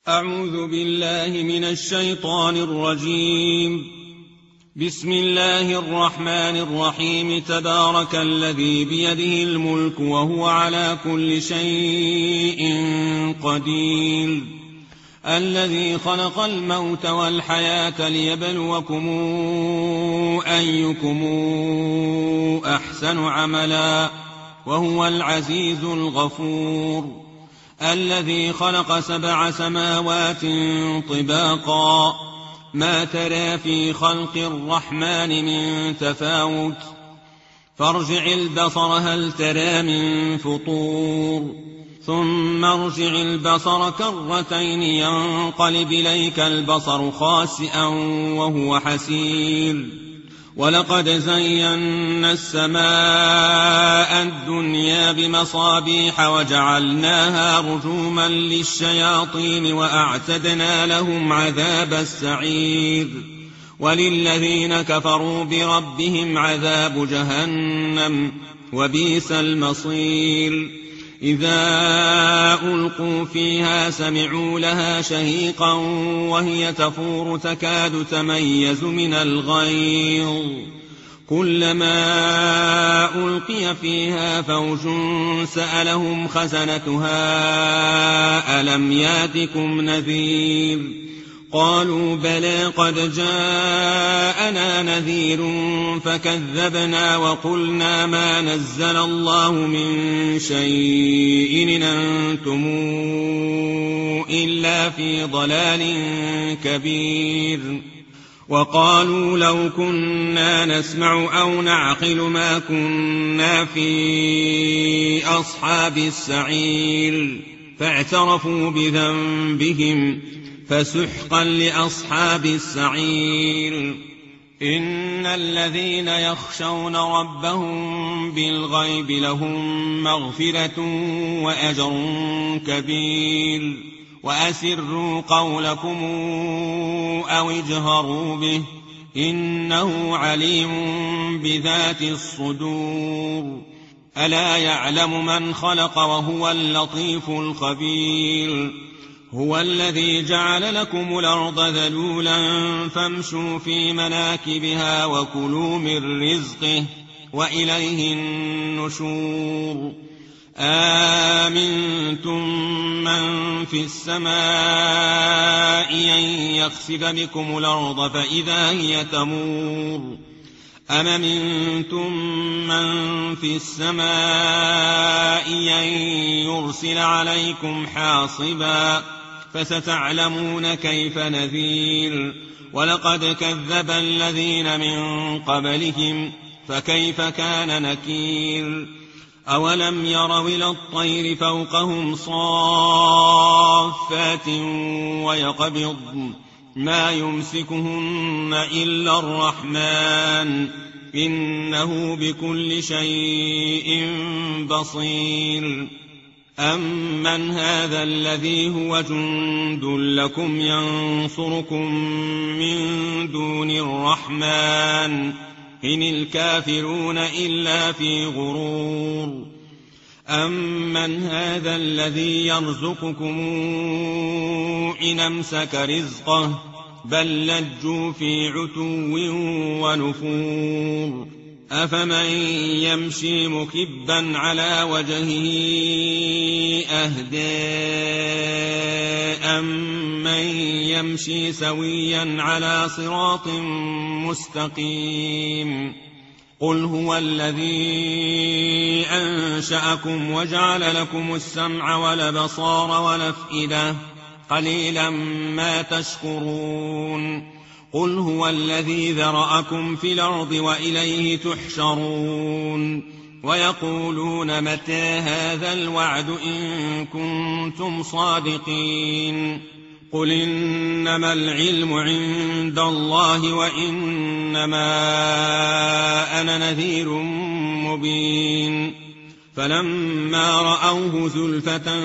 أعوذ بالله من الشيطان الرجيم. بسم الله الرحمن الرحيم. تبارك الذي بيده الملك وهو على كل شيء قدير. الذي خلق الموت والحياة ليبلوكم أيكم أحسن عملا وهو العزيز الغفور. الذي خلق 7 سماوات طباقا ما ترى في خلق الرحمن من تفاوت فارجع البصر هل ترى من فطور ثم ارجع البصر كرتين ينقلب إليك البصر خاسئا وهو حسير. ولقد زينا السماء الدنيا بمصابيح وجعلناها رجوما للشياطين وأعتدنا لهم عذاب السعير. وللذين كفروا بربهم عذاب جهنم وبئس المصير. إذا ألقوا فيها سمعوا لها شهيقا وهي تفور تكاد تميز من الغيظ. كلما ألقي فيها فوج سألهم خزنتها ألم ياتكم نذير قالوا بلى قد جاءنا نذير فكذبنا وقلنا ما نزل الله من شيء إن أنتم إلا في ضلال كبير. وقالوا لو كنا نسمع أو نعقل ما كنا في أصحاب السعير فاعترفوا بذنبهم فسحقا لأصحاب السعير. إن الذين يخشون ربهم بالغيب لهم مغفرة وأجر كبير. وأسروا قولكم أو اجهروا به إنه عليم بذات الصدور. ألا يعلم من خلق وهو اللطيف الخبير. هو الذي جعل لكم الأرض ذلولا فامشوا في مناكبها وكلوا من رزقه وإليه النشور. آمنتم من في السماء أن يخسف بكم الأرض فإذا هي تمور. أم أمنتم من في السماء أن يرسل عليكم حاصبا فستعلمون كيف نذير. ولقد كذب الذين من قبلهم فكيف كان نكير. أولم يروا إلى الطير فوقهم صافات ويقبضن ما يمسكهن إلا الرحمن إنه بكل شيء بصير. أمن هذا الذي هو جند لكم ينصركم من دون الرحمن إن الكافرون إلا في غرور. أمن هذا الذي يرزقكم إن أمسك رزقه بل لجوا في عتو ونفور. أفمن يمشي مكبا على وجهه أهدى أمن يمشي سويا على صراط مستقيم. قل هو الذي أنشأكم وجعل لكم السمع والأبصار والأفئدة قليلا ما تشكرون. قل هو الذي ذرأكم في الأرض وإليه تحشرون. ويقولون متى هذا الوعد إن كنتم صادقين. قل إنما العلم عند الله وإنما أنا نذير مبين. فلما رأوه زلفة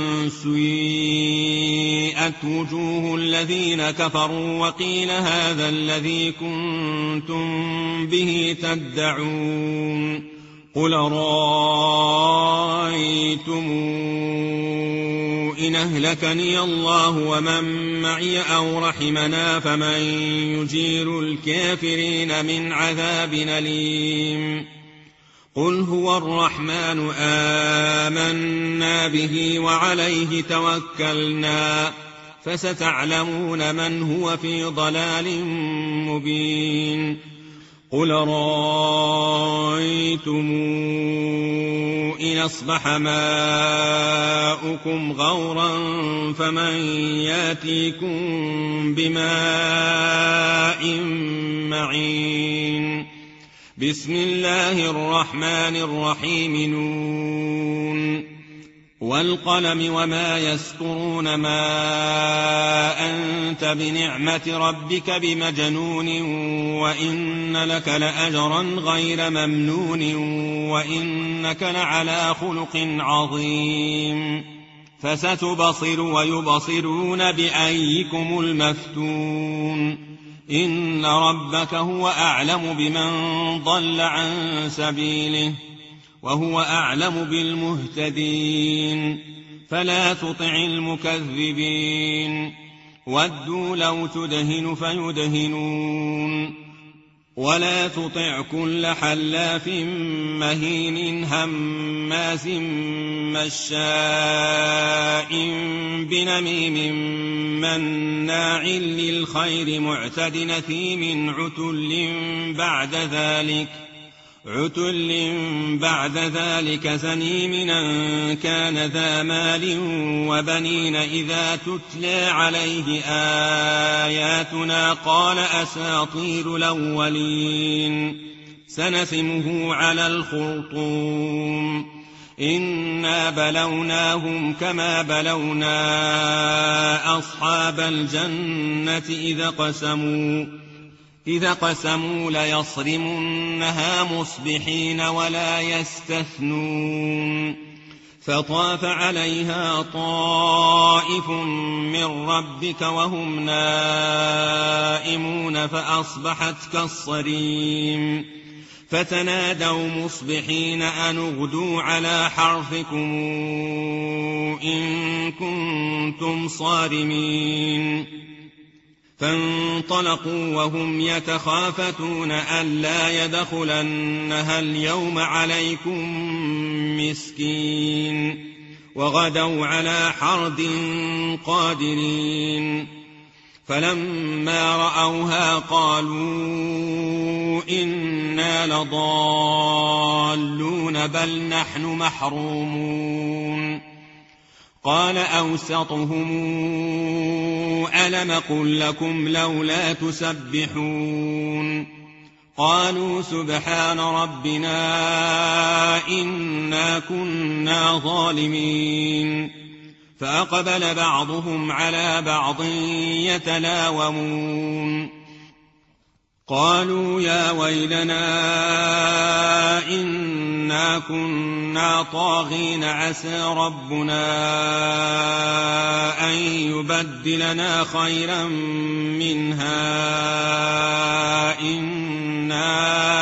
سيئت وجوه الذين كفروا وقيل هذا الذي كنتم به تدعون. قل رأيتم إن أهلكني الله ومن معي أو رحمنا فمن يجير الكافرين من عذاب أليم قل هو الرحمن آمنا به وعليه توكلنا فستعلمون من هو في ضلال مبين قل رأيتم إن أصبح ماؤكم غورا فمن ياتيكم بماء معين بسم الله الرحمن الرحيم نون والقلم وما يسطرون ما أنت بنعمة ربك بمجنون وإن لك لأجرا غير ممنون وإنك لعلى خلق عظيم فستبصر ويبصرون بأيكم المفتون إن ربك هو أعلم بمن ضل عن سبيله وهو أعلم بالمهتدين فلا تطع المكذبين ودوا لو تدهن فيدهنون ولا تطع كل حلاف مهين هماز مشاء بنميم مناع للخير معتد نثيم عتل بعد ذلك زنيم أن كان ذا مال وبنين إذا تتلى عليه آياتنا قال أساطير الأولين سنسمه على الخرطوم إنا بلوناهم كما بلونا أصحاب الجنة إذا قسموا ليصرمنها مصبحين ولا يستثنون فطاف عليها طائف من ربك وهم نائمون فأصبحت كالصريم فتنادوا مصبحين أن اغدوا على حرثكم إن كنتم صارمين فانطلقوا وهم يتخافتون ألا يدخلنها اليوم عليكم مسكين وغدوا على حرد قادرين فلما رأوها قالوا إنا لضالون بل نحن محرومون قال أوسطهم ألم قل لكم لولا تسبحون قالوا سبحان ربنا إنا كنا ظالمين فأقبل بعضهم على بعض يتلاومون قالوا يا ويلنا إنا كنا طاغين عسى ربنا أن يبدلنا خيرا منها إنا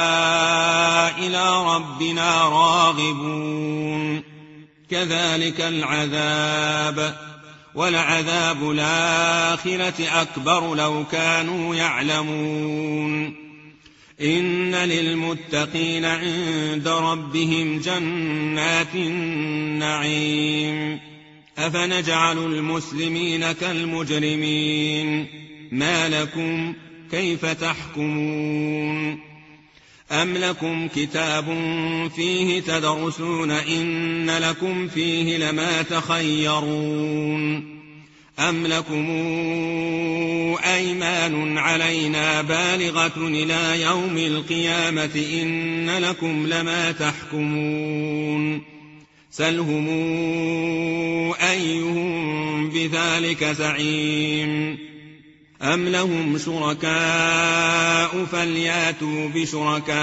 إلى ربنا راغبون كذلك العذاب ولعذاب الآخرة أكبر لو كانوا يعلمون إن للمتقين عند ربهم جنات النعيم أفنجعل المسلمين كالمجرمين ما لكم كيف تحكمون أم لكم كتاب فيه تدرسون إن لكم فيه لما تخيرون أم لكم أيمان علينا بالغة إلى يوم القيامة إن لكم لما تحكمون سلهم أيهم بذلك زعيم أم لهم شركاء فلياتوا بشركائهم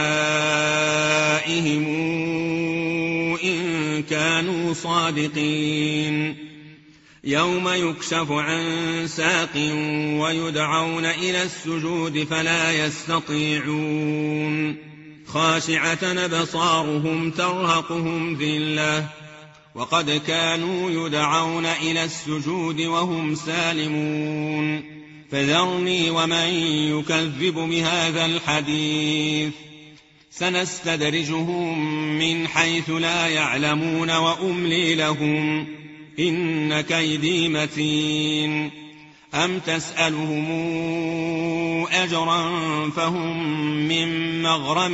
إن كانوا صادقين يوم يكشف عن ساق ويدعون إلى السجود فلا يستطيعون خاشعة أبصارهم ترهقهم ذلة وقد كانوا يدعون إلى السجود وهم سالمون فذرني ومن يكذب بهذا الحديث سنستدرجهم من حيث لا يعلمون وأملي لهم إن كيدي متين أم تسألهم أجرا فهم من مغرم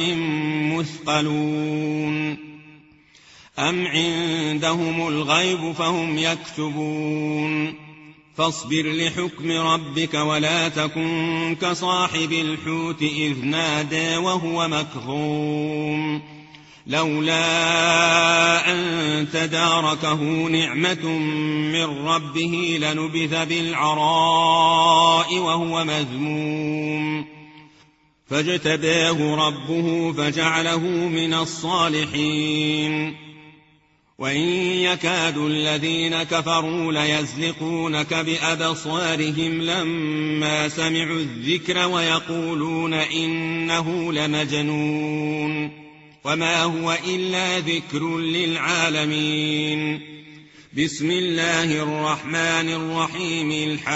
مثقلون أم عندهم الغيب فهم يكتبون فاصبر لحكم ربك ولا تكن كصاحب الحوت إذ نادى وهو مكظوم لولا أن تداركه نعمة من ربه لنبذ بالعراء وهو مذموم فاجتباه ربه فجعله من الصالحين وإن يكاد الذين كفروا ليزلقونك بأبصارهم لما سمعوا الذكر ويقولون إنه لمجنون وما هو إلا ذكر للعالمين بسم الله الرحمن الرحيم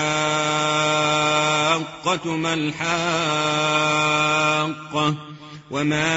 الحاقة ما الحاقة وما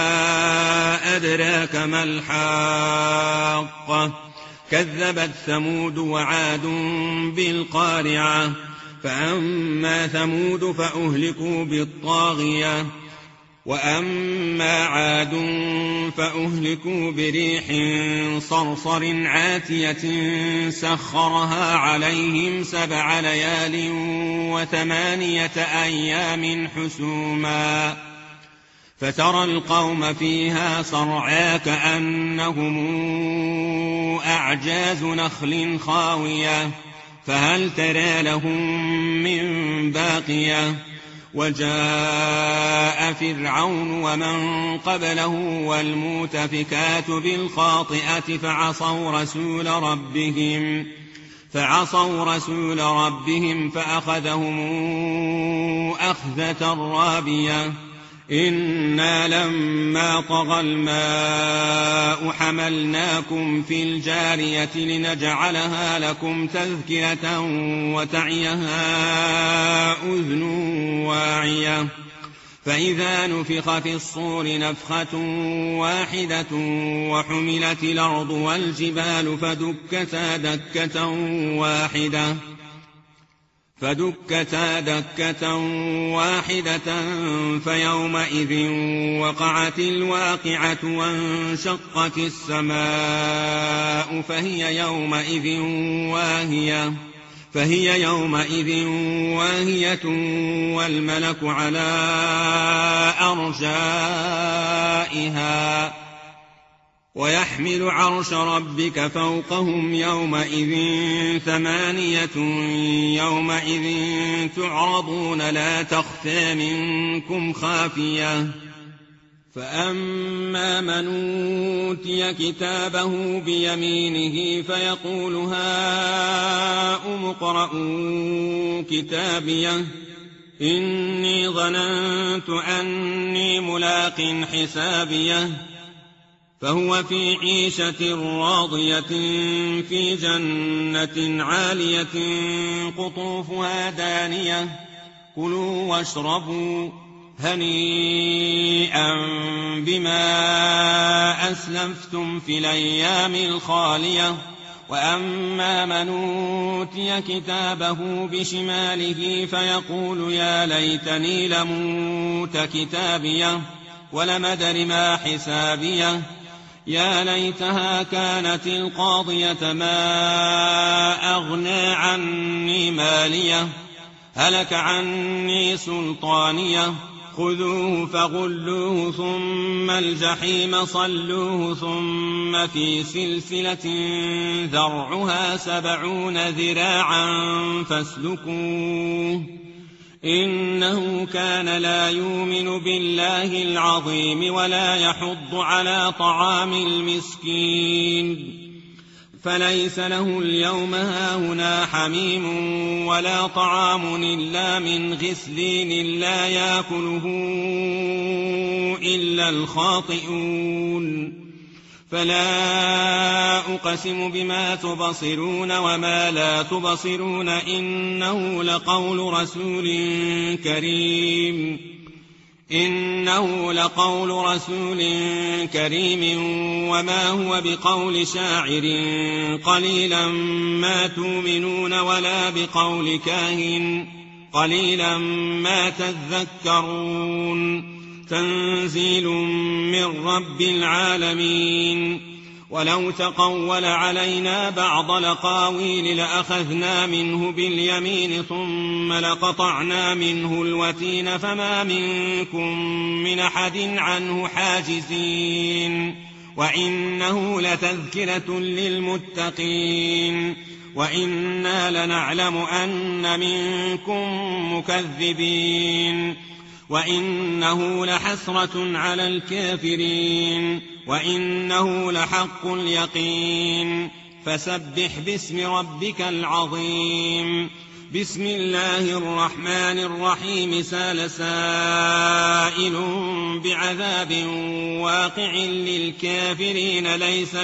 أدراك ما الحاقة كذبت ثمود وعاد بالقارعة فأما ثمود فأهلكوا بالطاغية وأما عاد فأهلكوا بريح صرصر عاتية سخرها عليهم 7 ليال و8 أيام حسوما فترى القوم فيها صرعى كأنهم أعجاز نخل خاوية فهل ترى لهم من باقية وجاء فرعون ومن قبله والمؤتفكات بالخاطئة فعصوا رسول ربهم فأخذهم أخذة رابية إنا لما طغى الماء حملناكم في الجارية لنجعلها لكم تذكرة وتعيها أذن واعية فإذا نفخ في الصور نفخة واحدة وحملت الأرض والجبال فدكتا دكة واحدة فيومئذ وقعت الواقعة وانشقت السماء فهي يومئذ واهية والملك على أرجائها ويحمل عرش ربك فوقهم يومئذ 8 يومئذ تعرضون لا تخفى منكم خافية فأما من أوتي كتابه بيمينه فيقول هاؤم اقرءوا كتابيه إني ظننت أني ملاق حسابيه فهو في عيشة راضية في جنة عالية قطوفها دانية كلوا واشربوا هنيئا بما أسلفتم في الأيام الخالية وأما من أوتي كتابه بشماله فيقول يا ليتني لموت كتابيه ولم أدر ما حسابيه يا ليتها كانت القاضية ما أغنى عني ماليه هلك عني سلطانيه خذوه فغلوه ثم الجحيم صلوه ثم في سلسلة ذرعها 70 ذراعا فاسلكوه إنه كان لا يؤمن بالله العظيم ولا يحض على طعام المسكين فليس له اليوم هاهنا حميم ولا طعام إلا من غسلين لا يأكله إلا الخاطئون فلا أقسم بما تبصرون وما لا تبصرون إنه لقول رسول كريم وما هو بقول شاعر قليلا ما تؤمنون ولا بقول كاهن قليلا ما تذكرون تنزيل من رب العالمين ولو تقول علينا بعض الأقاويل لأخذنا منه باليمين ثم لقطعنا منه الوتين فما منكم من أحد عنه حاجزين وإنه لتذكرة للمتقين وإنا لنعلم أن منكم مكذبين وإنه لحسرة على الكافرين وإنه لحق اليقين فسبح باسم ربك العظيم بسم الله الرحمن الرحيم سال سائل بعذاب واقع للكافرين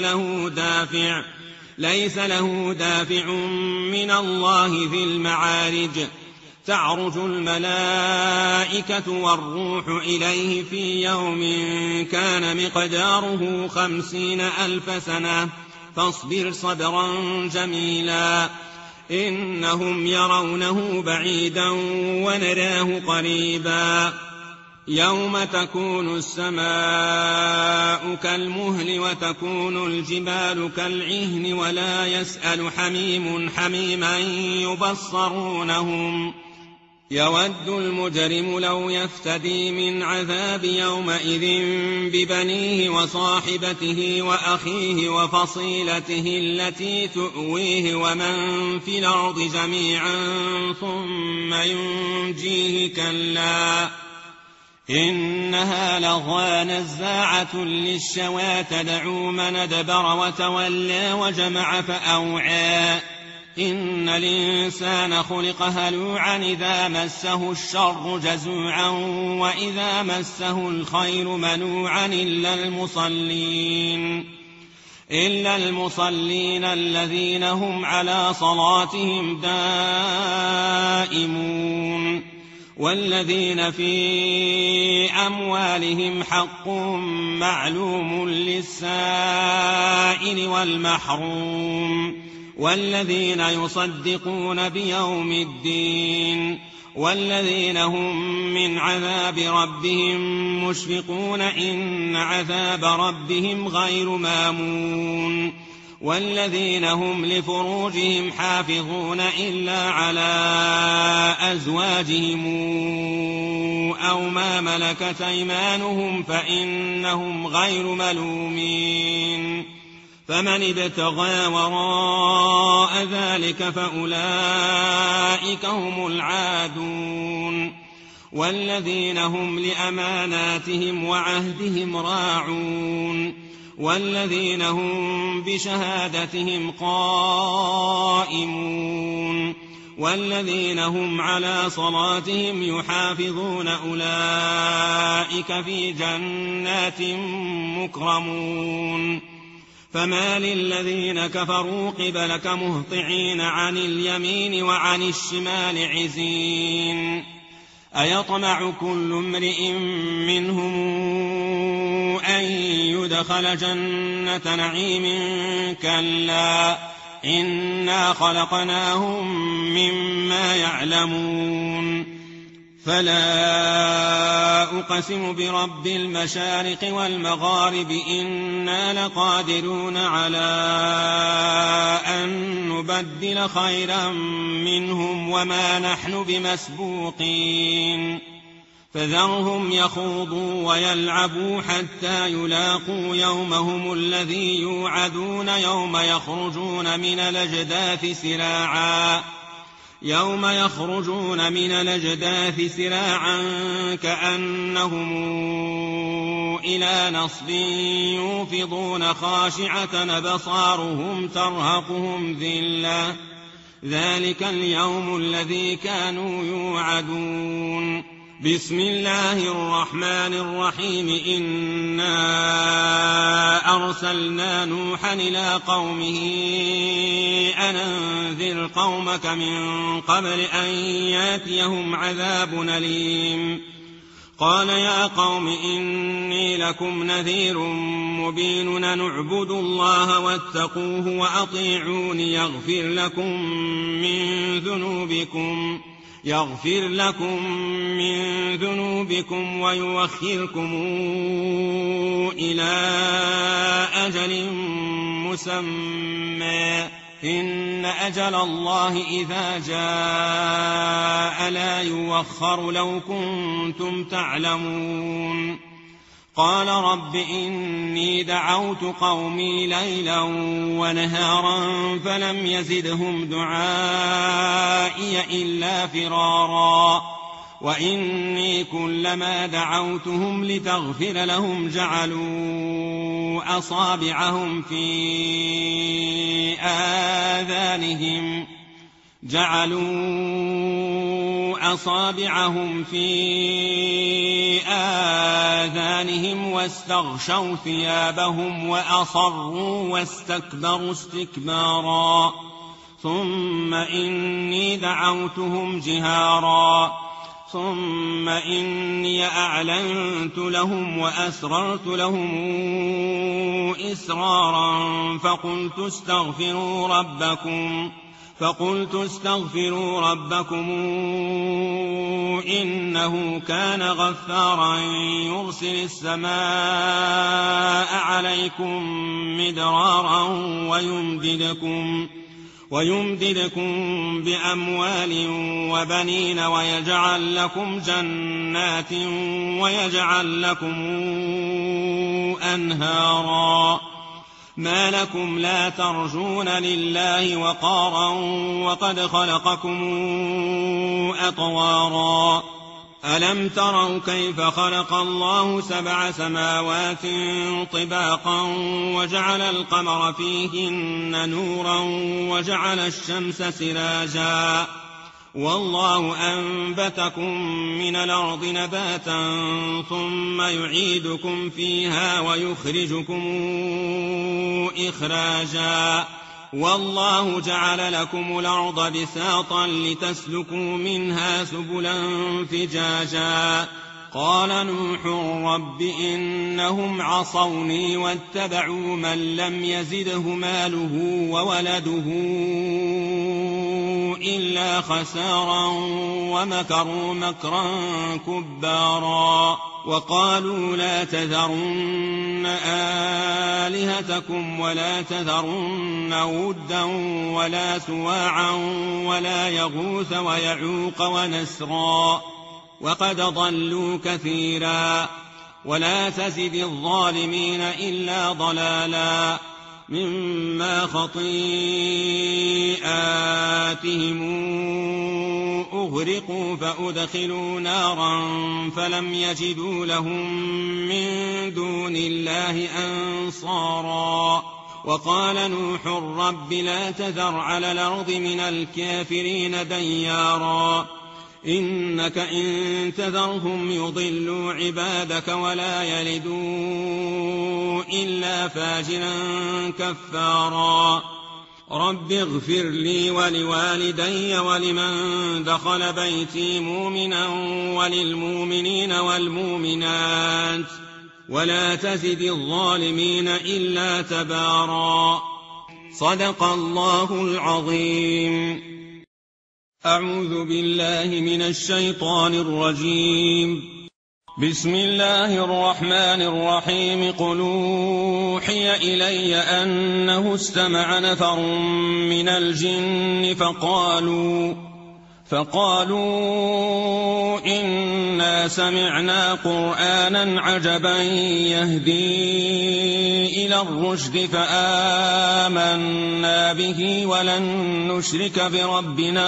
ليس له دافع من الله ذي المعارج تعرج الملائكة والروح إليه في يوم كان مقداره 50,000 سنة فاصبر صبرا جميلا إنهم يرونه بعيدا ونراه قريبا يوم تكون السماء كالمهل وتكون الجبال كالعهن ولا يسأل حميم حميما يبصرونهم يود المجرم لو يفتدي من عذاب يومئذ ببنيه وصاحبته وأخيه وفصيلته التي تؤويه ومن في الأرض جميعا ثم ينجيه كلا إنها لظى نزاعة للشوى تدعو من أدبر وتولى وجمع فأوعى إن الإنسان خلق هلوعا إذا مسه الشر جزوعا وإذا مسه الخير منوعا إلا المصلين الذين هم على صلاتهم دائمون والذين في أموالهم حق معلوم للسائل والمحروم والذين يصدقون بيوم الدين والذين هم من عذاب ربهم مشفقون إن عذاب ربهم غير مامون والذين هم لفروجهم حافظون إلا على أزواجهم أو ما ملكت أيمانهم فإنهم غير ملومين فمن ابتغى وراء ذلك فأولئك هم العادون والذين هم لأماناتهم وعهدهم راعون والذين هم بشهادتهم قائمون والذين هم على صلاتهم يحافظون أولئك في جنات مكرمون فما للذين كفروا قبلك مهطعين عن اليمين وعن الشمال عزين أيطمع كل امرئ منهم أن يدخل جنة نعيم كلا إنا خلقناهم مما يعلمون فلا أقسم برب المشارق والمغارب إنا لقادرون على أن نبدل خيرا منهم وما نحن بمسبوقين فذرهم يخوضوا ويلعبوا حتى يلاقوا يومهم الذي يوعدون يوم يخرجون من الأجداث سراعا يوم يخرجون من الأجداث سراعا كأنهم إلى نصب يوفضون خاشعة أبصارهم ترهقهم ذلة ذلك اليوم الذي كانوا يوعدون. بسم الله الرحمن الرحيم. إنا أرسلنا نوحا إلى قومه أن أنذر قومك من قبل أن ياتيهم عذاب أليم. قال يا قوم إني لكم نذير مبين أن اعبدوا الله واتقوه وأطيعون يغفر لكم من ذنوبكم ويؤخركم إلى أجل مسمى إن أجل الله إذا جاء لا يوخر لو كنتم تعلمون. قال رب إني دعوت قومي ليلا ونهارا فلم يزدهم دعائي إلا فرارا وإني كلما دعوتهم لتغفر لهم جعلوا أصابعهم في آذانهم واستغشوا ثيابهم وأصروا واستكبروا استكبارا ثم إني دعوتهم جهارا ثم إني أعلنت لهم وأسررت لهم إسرارا فقلت استغفروا ربكم إنه كان غفارا يرسل السماء عليكم مدرارا ويمددكم بأموال وبنين ويجعل لكم جنات ويجعل لكم أنهارا. ما لكم لا ترجون لله وقارا وقد خلقكم أطوارا. ألم تروا كيف خلق الله 7 سماوات طباقا وجعل القمر فيهن نورا وجعل الشمس سراجا والله أنبتكم من الأرض نباتا ثم يعيدكم فيها ويخرجكم إخراجا والله جعل لكم الأرض بساطا لتسلكوا منها سبلا فجاجا. قال نوح رب إنهم عصوني واتبعوا من لم يزده ماله وولده إلا خسارا ومكروا مكرا كبارا. وقالوا لا تذرن آلهتكم ولا تذرن ودا ولا سواعا ولا يغوث ويعوق ونسرا وقد ضلوا كثيرا ولا تزد الظالمين إلا ضلالا مما خطيئاتهم أغرقوا فأدخلوا نارا فلم يجدوا لهم من دون الله أنصارا. وقال نوح رب لا تذر على الأرض من الكافرين ديارا إنك إن تذرهم يضلوا عبادك ولا يلدوا إلا فاجرا كفارا. رب اغفر لي ولوالدي ولمن دخل بيتي مؤمنا وللمؤمنين والمؤمنات ولا تزد الظالمين إلا تبارا. صدق الله العظيم. أعوذ بالله من الشيطان الرجيم. بسم الله الرحمن الرحيم. قل أوحي إلي أنه استمع نفر من الجن فقالوا إنا سمعنا قرآنا عجبا يهدي إلى الرشد فآمنا به ولن نشرك بربنا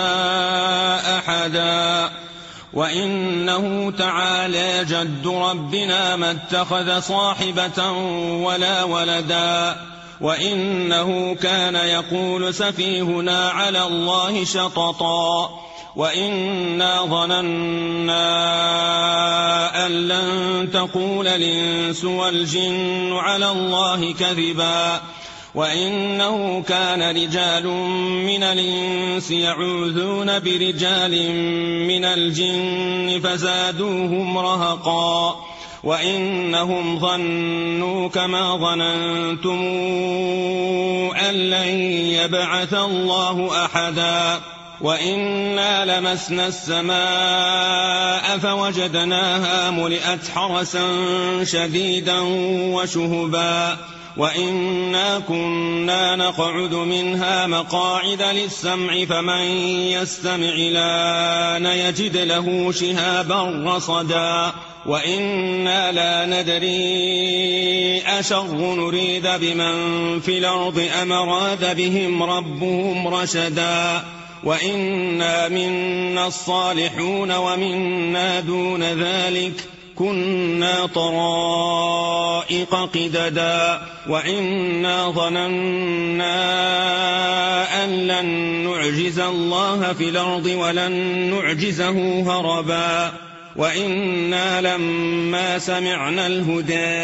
أحدا وإنه تعالى جد ربنا ما اتخذ صاحبة ولا ولدا وإنه كان يقول سفيهنا على الله شططا وإنا ظننا أن لن تقول الإنس والجن على الله كذبا وإنه كان رجال من الإنس يعوذون برجال من الجن فزادوهم رهقا وإنهم ظنوا كما ظننتم أن لن يبعث الله أحدا وإنا لمسنا السماء فوجدناها ملئت حرسا شديدا وشهبا وإنا كنا نقعد منها مقاعد للسمع فمن يستمع الآن يجد له شهابا رصدا وإنا لا ندري أشر نريد بمن في الأرض أم أراد بهم ربهم رشدا وإنا منا الصالحون ومنا دون ذلك كنا طرائق قددا وإنا ظننا أن لن نعجز الله في الأرض ولن نعجزه هربا وإنا لما سمعنا الهدى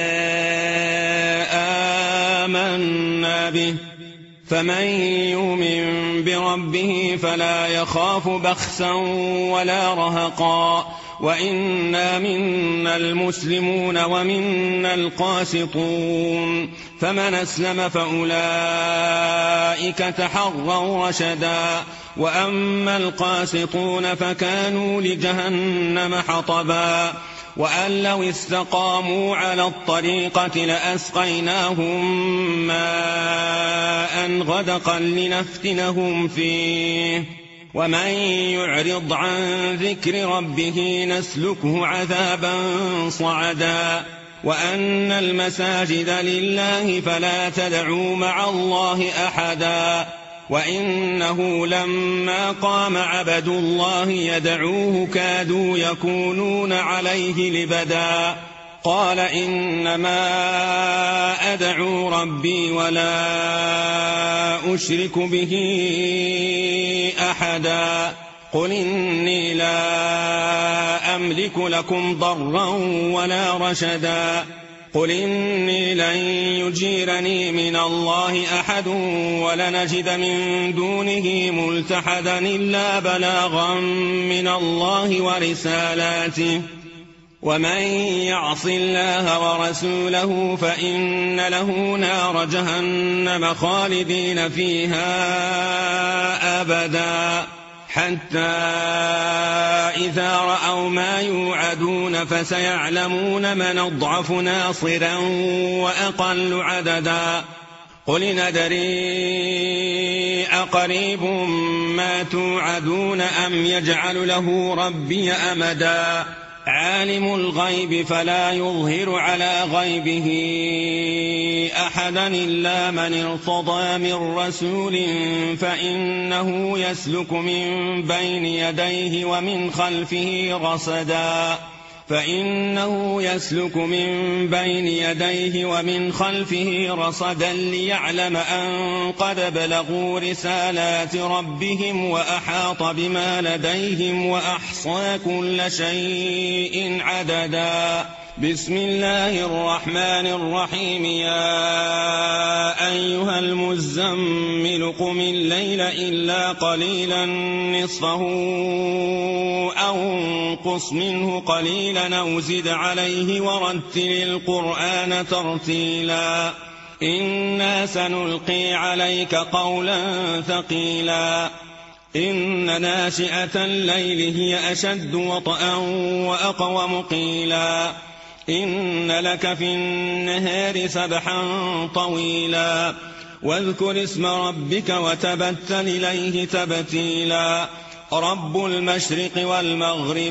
آمنا به فمن يؤمن بربه فلا يخاف بخسا ولا رهقا وإنا منا المسلمون ومنا القاسطون فمن أسلم فأولئك تحروا رشدا وأما القاسطون فكانوا لجهنم حطبا وأن لو استقاموا على الطريقة لأسقيناهم ماء غدقا لنفتنهم فيه ومن يعرض عن ذكر ربه نسلكه عذابا صعدا وأن المساجد لله فلا تدعوا مع الله أحدا وإنه لما قام عبد الله يدعوه كادوا يكونون عليه لبدا قال إنما أدعو ربي ولا أشرك به أحدا قل إني لا أملك لكم ضرا ولا رشدا قل إني لن يجيرني من الله أحد ولنجد من دونه ملتحدا إلا بلاغا من الله ورسالاته ومن يعص الله ورسوله فإن له نار جهنم خالدين فيها أبدا حتى إذا رأوا ما يوعدون فسيعلمون من أضعف ناصرا وأقل عددا قل ندري أقريب ما توعدون أم يجعل له ربي أمدا عالم الغيب فلا يظهر على غيبه أحدا إلا من ارتضى من رسول فإنه يسلك من بين يديه ومن خلفه رصدا ليعلم أن قد بلغوا رسالات ربهم وأحاط بما لديهم وأحصى كل شيء عددا بسم الله الرحمن الرحيم يا أيها المزمل قم الليل إلا قليلا نصفه أو انقص منه قليلا أو زد عليه ورتل القرآن ترتيلا إنا سنلقي عليك قولا ثقيلا إن ناشئة الليل هي أشد وطئا وأقوم قيلا إن لك في النهار سبحا طويلا واذكر اسم ربك وتبتل إليه تبتيلا رب المشرق والمغرب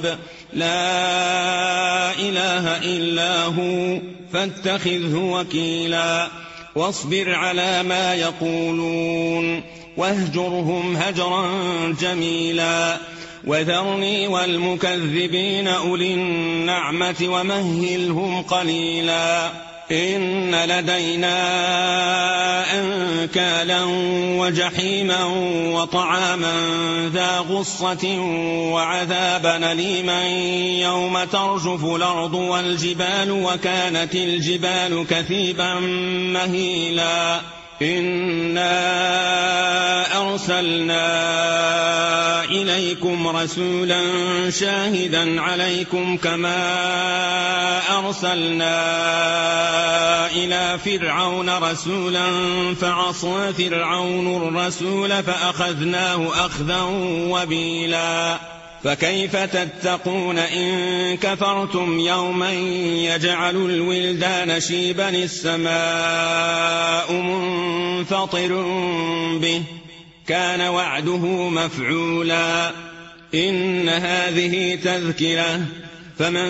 لا إله إلا هو فاتخذه وكيلا واصبر على ما يقولون واهجرهم هجرا جميلا وذرني والمكذبين أولي النعمة ومهلهم قليلا إن لدينا أنكالا وجحيما وطعاما ذا غصة وعذابا أليما يوم ترجف الأرض والجبال وكانت الجبال كثيبا مهيلا إنا أرسلنا إليكم رسولا شاهدا عليكم كما أرسلنا إلى فرعون رسولا فعصى فرعون الرسول فأخذناه أخذا وبيلا فكيف تتقون إن كفرتم يوما يجعل الولدان شيبا السماء منفطر به كان وعده مفعولا إن هذه تذكرة فمن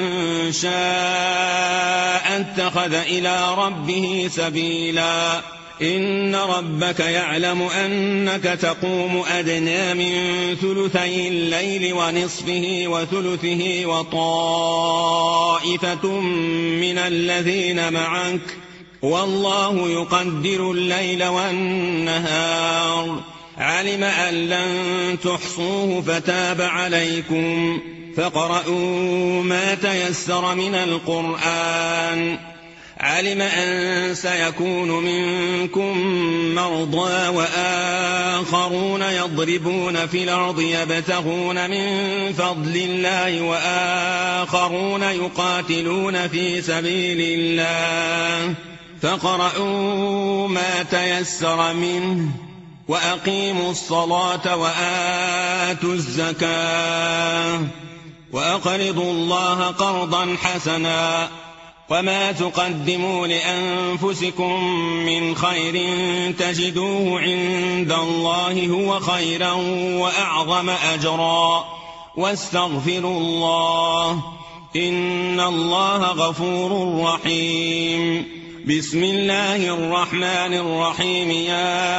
شاء اتخذ إلى ربه سبيلا إن ربك يعلم أنك تقوم أدنى من ثلثي الليل ونصفه وثلثه وطائفة من الذين معك والله يقدر الليل والنهار علم أن لن تحصوه فتاب عليكم فاقرؤوا ما تيسر من القرآن علم أن سيكون منكم مرضى وآخرون يضربون في الأرض يبتغون من فضل الله وآخرون يقاتلون في سبيل الله فاقرؤوا ما تيسر منه وأقيموا الصلاة وآتوا الزكاة وأقرضوا الله قرضا حسنا وما تقدموا لأنفسكم من خير تجدوه عند الله هو خيرا وأعظم أجرا واستغفروا الله إن الله غفور رحيم بسم الله الرحمن الرحيم يا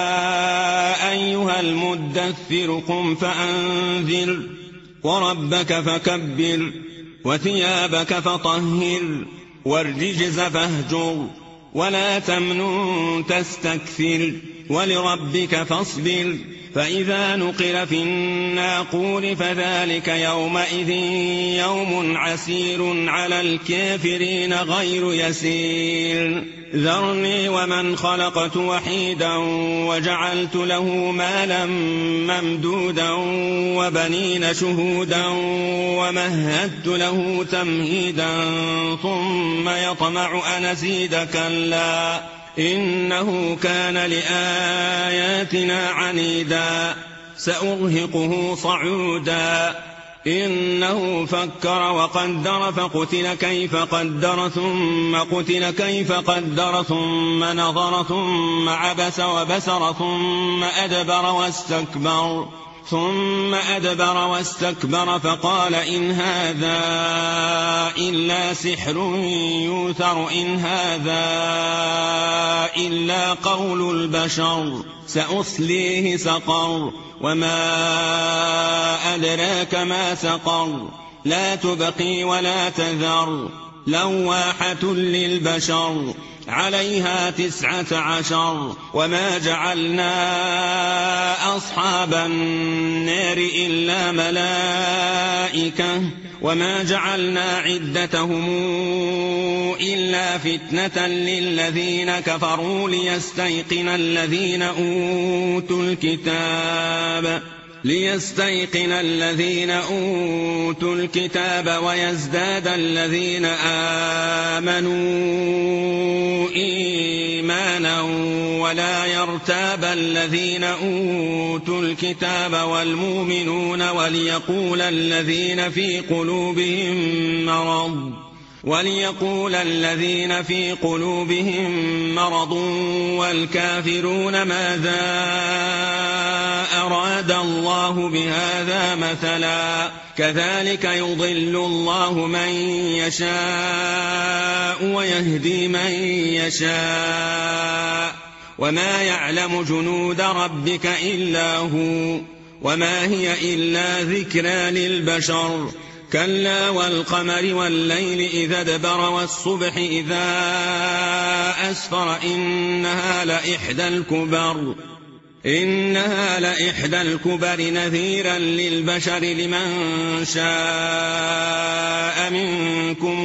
أيها المدثر قم فأنذر وربك فكبر وثيابك فطهر والرجز فاهجر ولا تمنن تستكثر ولربك فاصبر فإذا نقر في الناقور فذلك يومئذ يوم عسير على الكافرين غير يسير ذرني ومن خلقت وحيدا وجعلت له مالا ممدودا وبنين شهودا ومهدت له تمهيدا ثم يطمع أن أزيد كلا إنه كان لآياتنا عنيدا سأرهقه صعودا إنه فكر وقدر فقتل كيف قدر ثم قتل كيف قدر ثم نظر ثم عبس وبسر ثم أدبر واستكبر فقال إن هذا إلا سحر يوثر إن هذا إلا قول البشر سأصليه سقر وما أدراك ما سقر لا تبقي ولا تذر لواحة للبشر عليها 19 وما جعلنا أصحاب النار إلا ملائكة وما جعلنا عدتهم إلا فتنة للذين كفروا ليستيقن الذين أوتوا الكتاب ويزداد الذين آمنوا إيمانا ولا يرتاب الذين أوتوا الكتاب والمؤمنون وليقول الذين في قلوبهم مرض وليقول الذين في قلوبهم مرض والكافرون ماذا أراد الله بهذا مثلا كذلك يضل الله من يشاء ويهدي من يشاء وما يعلم جنود ربك إلا هو وما هي إلا ذكرى للبشر كلا والقمر والليل إذا ادبر والصبح إذا أسفر إنها لإحدى الكبر نذيرا للبشر لمن شاء منكم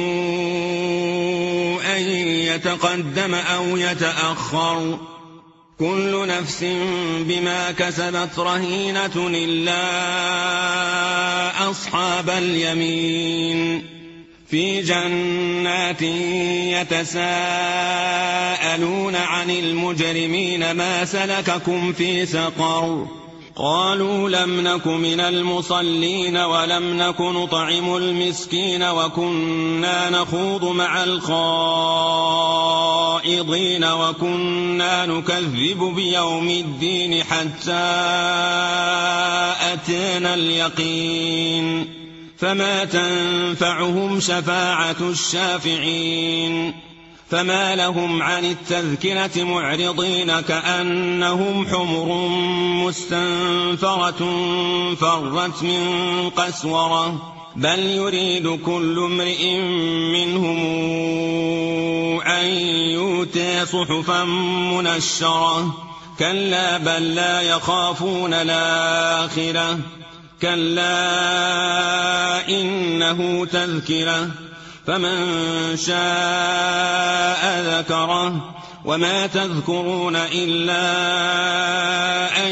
أن يتقدم أو يتأخر كل نفس بما كسبت رهينة إلا أصحاب اليمين في جنات يتساءلون عن المجرمين ما سلككم في سقر قالوا لم نك من المصلين ولم نك نطعم المسكين وكنا نخوض مع الخائضين وكنا نكذب بيوم الدين حتى أتانا اليقين فما تنفعهم شفاعة الشافعين فما لهم عن التذكرة معرضين كأنهم حمر مستنفرة فرت من قسورة بل يريد كل امرئ منهم أن يؤتى صحفا منشرة كلا بل لا يخافون الآخرة كلا إنه تذكرة فمن شاء ذكره وما تذكرون إلا أن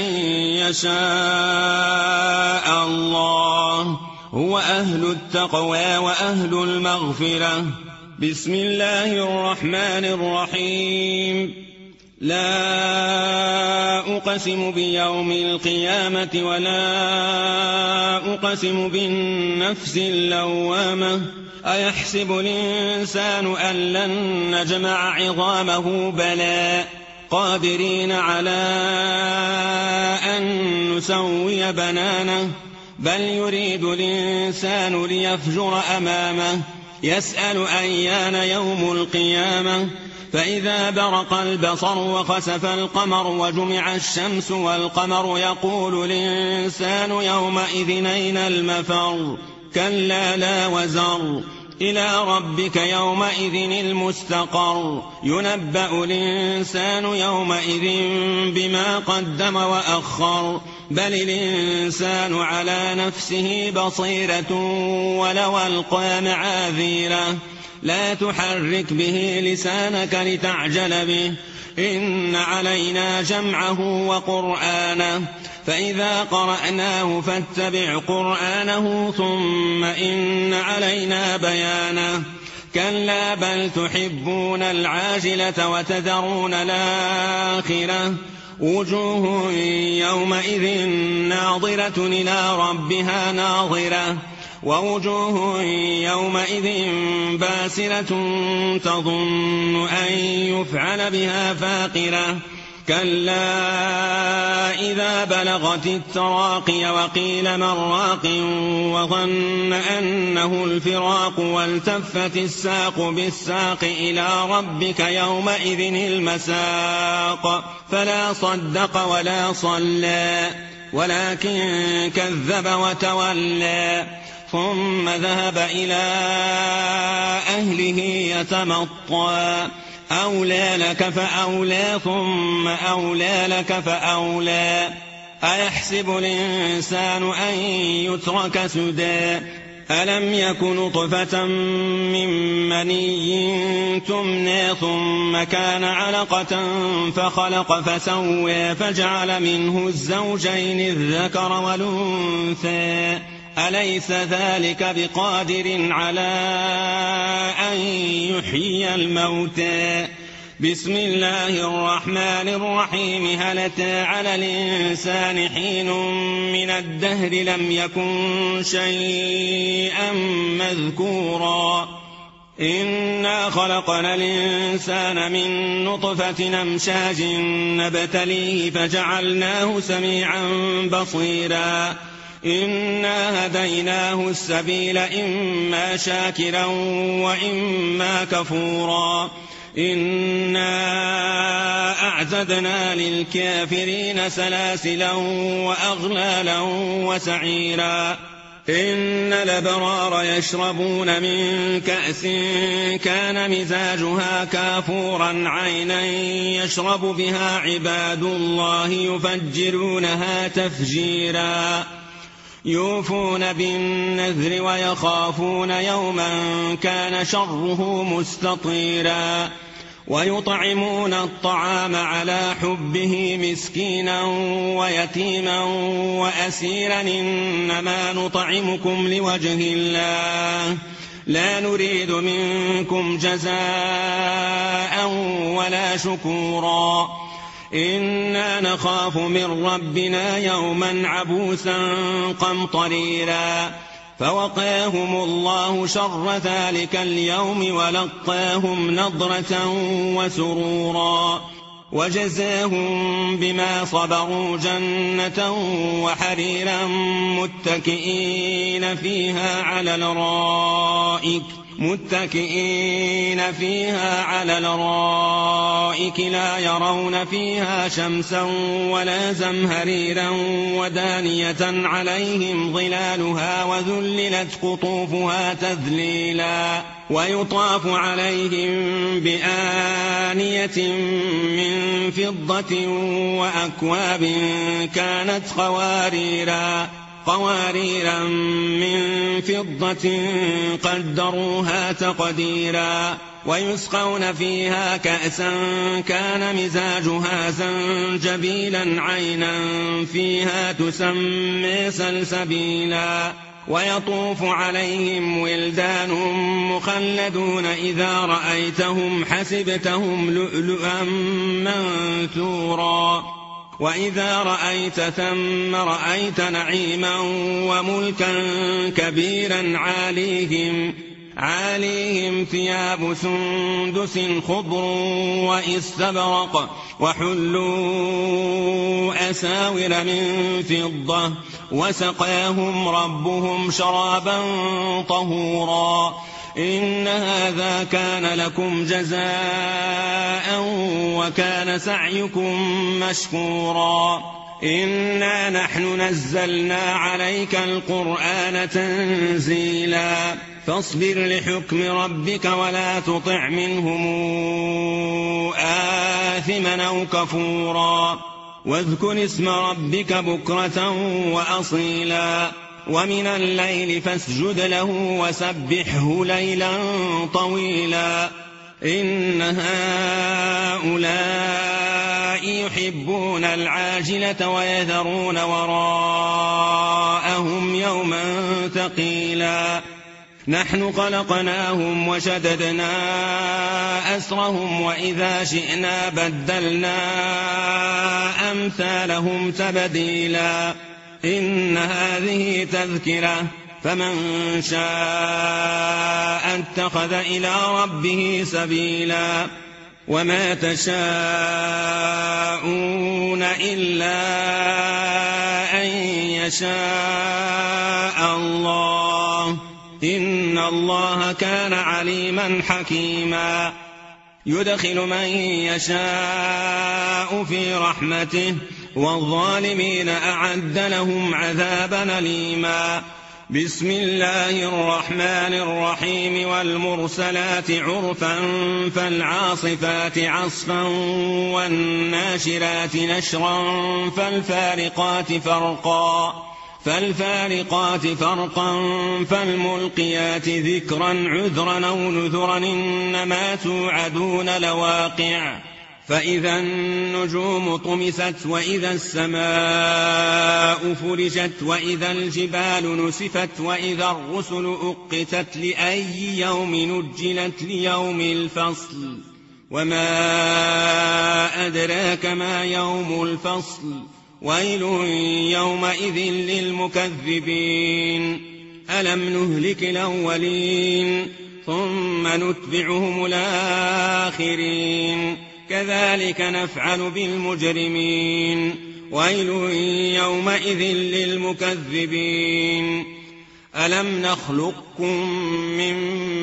يشاء الله هو أهل التقوى وأهل المغفرة بسم الله الرحمن الرحيم لا أقسم بيوم القيامة ولا أقسم بالنفس اللوامة أيحسب الإنسان أن لن نجمع عظامه بلى قادرين على أن نسوي بنانه بل يريد الإنسان ليفجر أمامه يسأل أيان يوم القيامة فإذا برق البصر وخسف القمر وجمع الشمس والقمر يقول الإنسان يومئذ أين المفر كلا لا وزر إلى ربك يومئذ المستقر ينبأ الإنسان يومئذ بما قدم وأخر بل الإنسان على نفسه بصيرة ولو ألقى معاذيره لا تحرك به لسانك لتعجل به إن علينا جمعه وقرآنه فإذا قرأناه فاتبع قرآنه ثم إن علينا بيانه كلا بل تحبون العاجلة وتذرون الآخرة وجوه يومئذ ناظرة إلى ربها ناظرة ووجوه يومئذ باسرة تظن أن يفعل بها فاقرة كلا إذا بلغت التراقي وقيل من راق وظن أنه الفراق والتفت الساق بالساق إلى ربك يومئذ المساق فلا صدق ولا صلى ولكن كذب وتولى ثم ذهب إلى أهله يتمطى أولى لك فأولى ثم أولى لك فأولى أيحسب الإنسان أن يترك سدى ألم يك نطفة من مني تمنى ثم كان علقة فخلق فسوى فجعل منه الزوجين الذكر والأنثى أليس ذلك بقادر على أن يحيي الموتى بسم الله الرحمن الرحيم هل أتى على الإنسان حين من الدهر لم يكن شيئا مذكورا إنا خلقنا الإنسان من نطفة أمشاج نبتليه فجعلناه سميعا بصيرا إنا هديناه السبيل إما شاكرا وإما كفورا إنا أعتدنا للكافرين سلاسلا وأغلالا وسعيرا إن الأبرار يشربون من كأس كان مزاجها كافورا عينا يشرب بها عباد الله يفجرونها تفجيرا يوفون بالنذر ويخافون يوما كان شره مستطيرا ويطعمون الطعام على حبه مسكينا ويتيما وأسيرا إنما نطعمكم لوجه الله لا نريد منكم جزاء ولا شكورا إنا نخاف من ربنا يوما عبوسا قمطريرا فوقاهم الله شر ذلك اليوم ولقاهم نضرة وسرورا وجزاهم بما صبروا جنة وحريرا متكئين فيها على الأرائك لا يرون فيها شمسا ولا زمهريرا ودانية عليهم ظلالها وذللت قطوفها تذليلا ويطاف عليهم بآنية من فضة وأكواب كانت قواريرا من فضة قدروها تقديرا ويسقون فيها كأسا كان مزاجها زنجبيلا عينا فيها تسمى سلسبيلا ويطوف عليهم ولدان مخلدون إذا رأيتهم حسبتهم لؤلؤا منثورا وإذا رأيت ثم رأيت نعيما وملكا كبيرا عاليهم ثياب سندس خضر واستبرق وحلوا أساور من فضة وسقاهم ربهم شرابا طهورا إن هذا كان لكم جزاء وكان سعيكم مشكورا إنا نحن نزلنا عليك القرآن تنزيلا فاصبر لحكم ربك ولا تطع منهم آثما أو كفورا واذكر اسم ربك بكرة وأصيلا ومن الليل فاسجد له وسبحه ليلا طويلا إن هؤلاء يحبون العاجلة ويذرون وراءهم يوما ثقيلا نحن خلقناهم وشددنا أسرهم وإذا شئنا بدلنا أمثالهم تبديلا إن هذه تذكرة فمن شاء اتخذ إلى ربه سبيلا وما تشاءون إلا أن يشاء الله إن الله كان عليما حكيما يدخل من يشاء في رحمته والظالمين أعد لهم عذابا أليما بسم الله الرحمن الرحيم والمرسلات عرفا فالعاصفات عصفا والناشرات نشرا فالفارقات فرقا فالملقيات ذكرا عذرا أو نذرا إنما توعدون لواقع فإذا النجوم طمست وإذا السماء فرجت وإذا الجبال نسفت وإذا الرسل أقتت لأي يوم نجلت ليوم الفصل وما أدراك ما يوم الفصل ويل يومئذ للمكذبين ألم نهلك الأولين ثم نتبعهم الآخرين كذلك نفعل بالمجرمين ويل يومئذ للمكذبين ألم نخلقكم من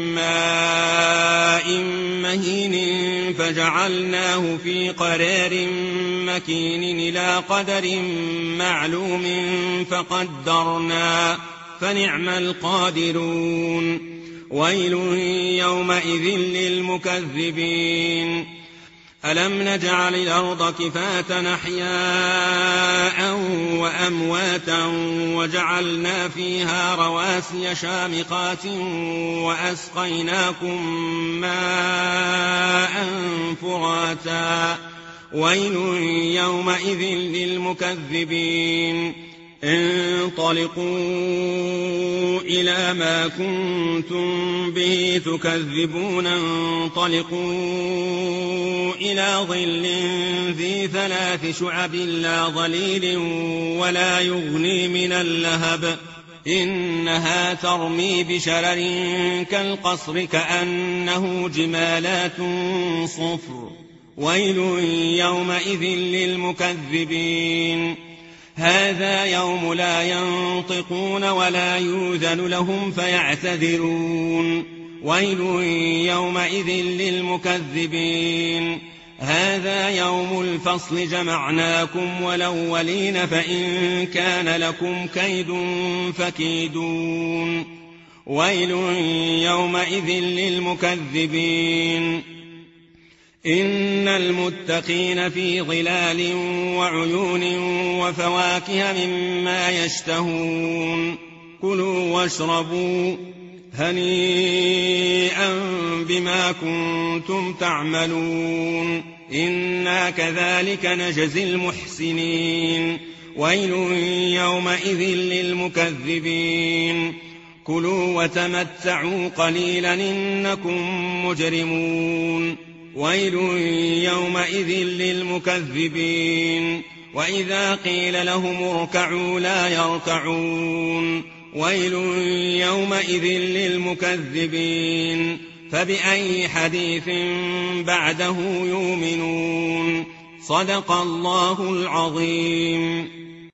ماء مهين فجعلناه في قرار مكين إلى قدر معلوم فقدرنا فنعم القادرون ويل يومئذ للمكذبين ألم نجعل الأرض كفاة أحياء وأمواتا وجعلنا فيها رواسي شامخات وأسقيناكم ماء فراتا ويل يومئذ للمكذبين انطلقوا إلى ما كنتم به تكذبون انطلقوا إلى ظل ذي 3 شعب لا ظليل ولا يغني من اللهب إنها ترمي بشرر كالقصر كأنه جمالات صفر ويل يومئذ للمكذبين هذا يوم لا ينطقون ولا يؤذن لهم فيعتذرون ويل يومئذ للمكذبين هذا يوم الفصل جمعناكم والأولين فإن كان لكم كيد فكيدون ويل يومئذ للمكذبين إن المتقين في ظلال وعيون وفواكه مما يشتهون كلوا واشربوا هنيئا بما كنتم تعملون إنا كذلك نجزي المحسنين ويل يومئذ للمكذبين كلوا وتمتعوا قليلا إنكم مجرمون ويل يومئذ للمكذبين وإذا قيل لهم اركعوا لا يركعون ويل يومئذ للمكذبين فبأي حديث بعده يؤمنون صدق الله العظيم.